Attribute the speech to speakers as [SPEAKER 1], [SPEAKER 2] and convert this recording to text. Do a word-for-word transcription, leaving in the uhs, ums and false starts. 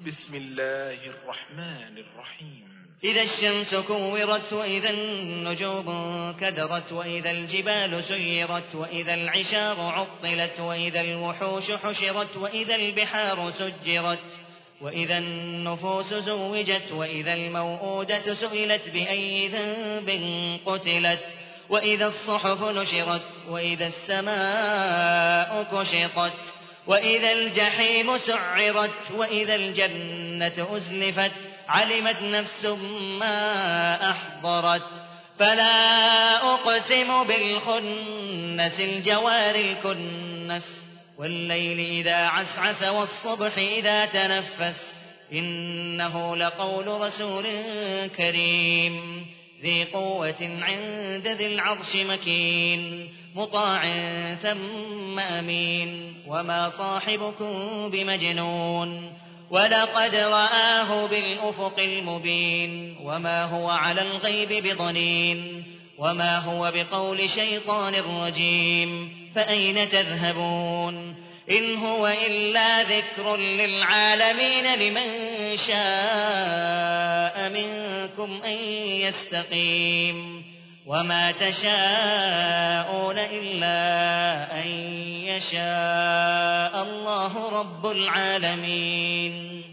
[SPEAKER 1] بسم الله الرحمن الرحيم.
[SPEAKER 2] إذا الشمس كورت وإذا النجوم كدرت وإذا الجبال سيرت وإذا العشار عطلت وإذا الوحوش حشرت وإذا البحار سجرت وإذا النفوس زوجت وإذا الموءودة سئلت بأي ذنب قتلت وإذا الصحف نشرت وإذا السماء كشطت وإذا الجحيم سعرت وإذا الجنة أزلفت علمت نفس ما أحضرت فلا أقسم بالخنس الجوار الكنس والليل إذا عسعس والصبح إذا تنفس إنه لقول رسول كريم ذي قوة عند ذي العرش مكين مطاع ثم أمين وما صاحبكم بمجنون ولقد رآه بالأفق المبين وما هو على الغيب بضنين وما هو بقول شيطان رجيم فأين تذهبون إن هو إلا ذكر للعالمين لمن شاء منكم أن يستقيم وما تشاءون إلا أن يشاء الله رب العالمين.